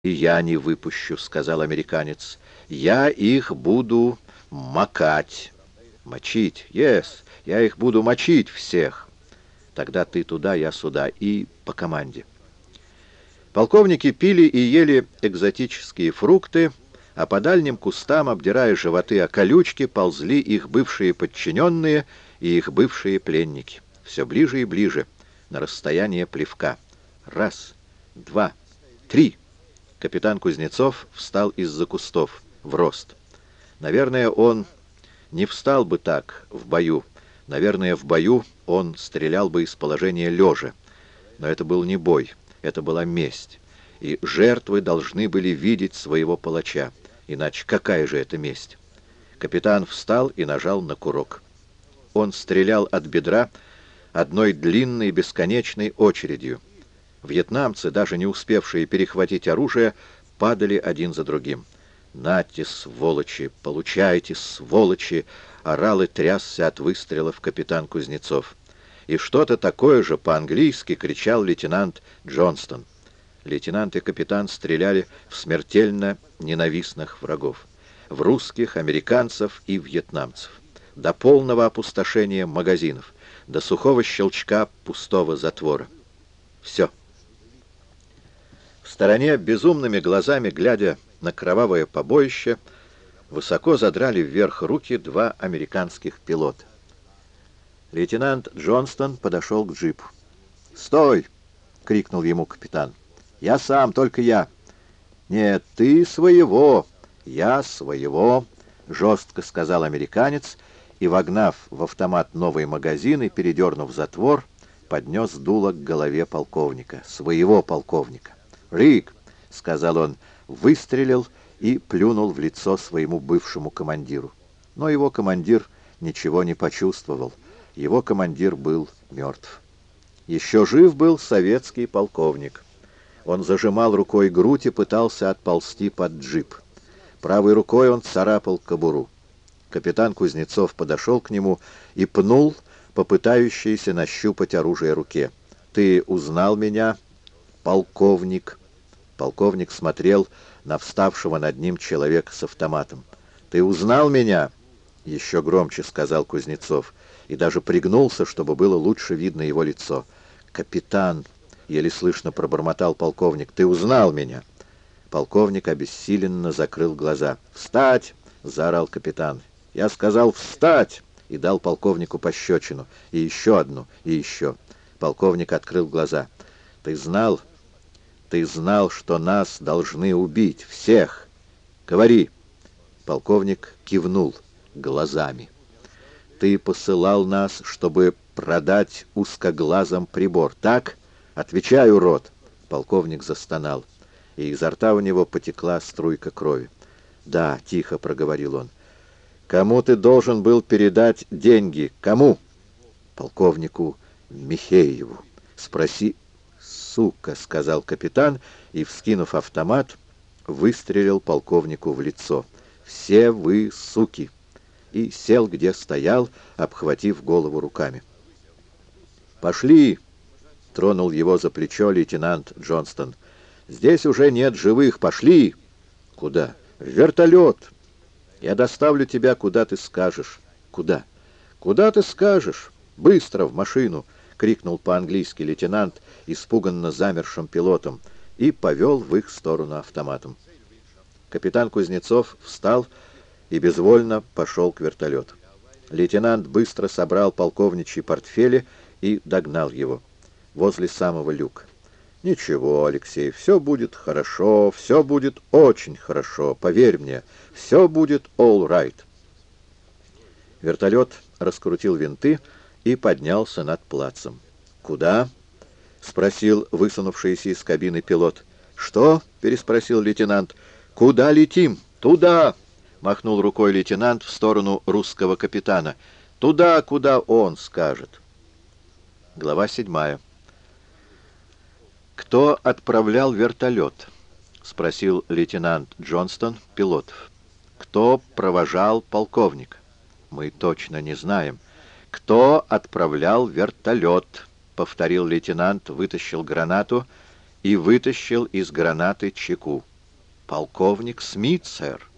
«И я не выпущу», — сказал американец. «Я их буду макать». «Мочить? Yes, я их буду мочить всех». «Тогда ты туда, я сюда, и по команде». Полковники пили и ели экзотические фрукты, а по дальним кустам, обдирая животы о колючки, ползли их бывшие подчиненные и их бывшие пленники. Все ближе и ближе, на расстояние плевка. Раз, два, три. Капитан Кузнецов встал из-за кустов, в рост. Наверное, он не встал бы так в бою. Наверное, в бою он стрелял бы из положения лежа. Но это был не бой, это была месть. И жертвы должны были видеть своего палача. Иначе какая же это месть? Капитан встал и нажал на курок. Он стрелял от бедра одной длинной бесконечной очередью. Вьетнамцы, даже не успевшие перехватить оружие, падали один за другим. «Нате, сволочи! Получайте, сволочи!» — орал и трясся от выстрелов капитан Кузнецов. И что-то такое же по-английски кричал лейтенант Джонстон. Лейтенант и капитан стреляли в смертельно ненавистных врагов. В русских, американцев и вьетнамцев. До полного опустошения магазинов. До сухого щелчка пустого затвора. Все. В стороне, безумными глазами глядя на кровавое побоище, высоко задрали вверх руки два американских пилота. Лейтенант Джонстон подошел к джипу. «Стой!» — крикнул ему капитан. «Я сам, только я». «Нет, ты своего, я своего», — жестко сказал американец, и, вогнав в автомат новый магазин и передернув затвор, поднес дуло к голове полковника, своего полковника. «Рик!» — сказал он, выстрелил и плюнул в лицо своему бывшему командиру. Но его командир ничего не почувствовал. Его командир был мертв. Еще жив был советский полковник. Он зажимал рукой грудь и пытался отползти под джип. Правой рукой он царапал кобуру. Капитан Кузнецов подошел к нему и пнул по пытающейся нащупать оружие руке. «Ты узнал меня, полковник?» Полковник смотрел на вставшего над ним человека с автоматом. «Ты узнал меня?» — еще громче сказал Кузнецов, и даже пригнулся, чтобы было лучше видно его лицо. «Капитан!» — еле слышно пробормотал полковник. «Ты узнал меня?» Полковник обессиленно закрыл глаза. «Встать!» — заорал капитан. «Я сказал встать!» и дал полковнику пощечину. И еще одну, и еще. Полковник открыл глаза. «Ты знал, что нас должны убить, всех! Говори!» Полковник кивнул глазами. «Ты посылал нас, чтобы продать узкоглазом прибор, так? Отвечай, урод!» Полковник застонал, и изо рта у него потекла струйка крови. «Да», — тихо проговорил он. «Кому ты должен был передать деньги? Кому?» «Полковнику Михееву. Спроси...» «Сука», — сказал капитан, и, вскинув автомат, выстрелил полковнику в лицо. «Все вы суки!» и сел, где стоял, обхватив голову руками. «Пошли!» — тронул его за плечо лейтенант Джонстон. «Здесь уже нет живых. Пошли!» «Куда?» «В вертолет! Я доставлю тебя, куда ты скажешь». «Куда?» «Куда ты скажешь? Быстро в машину!» — крикнул по-английски лейтенант испуганно замершим пилотом и повел в их сторону автоматом. Капитан Кузнецов встал и безвольно пошел к вертолету. Лейтенант быстро собрал полковничьи портфели и догнал его возле самого люка. «Ничего, Алексей, все будет хорошо, все будет очень хорошо, поверь мне, все будет all right». Вертолет раскрутил винты и поднялся над плацем. «Куда?» — спросил высунувшийся из кабины пилот. «Что?» — переспросил лейтенант. «Куда летим?» «Туда!» — махнул рукой лейтенант в сторону русского капитана. «Туда, куда он скажет». Глава 7. «Кто отправлял вертолет?» — спросил лейтенант Джонстон пилотов. «Кто провожал полковника?» «Мы точно не знаем». «Кто отправлял вертолет?» — повторил лейтенант, вытащил гранату и вытащил из гранаты чеку. Полковник Смит, сэр.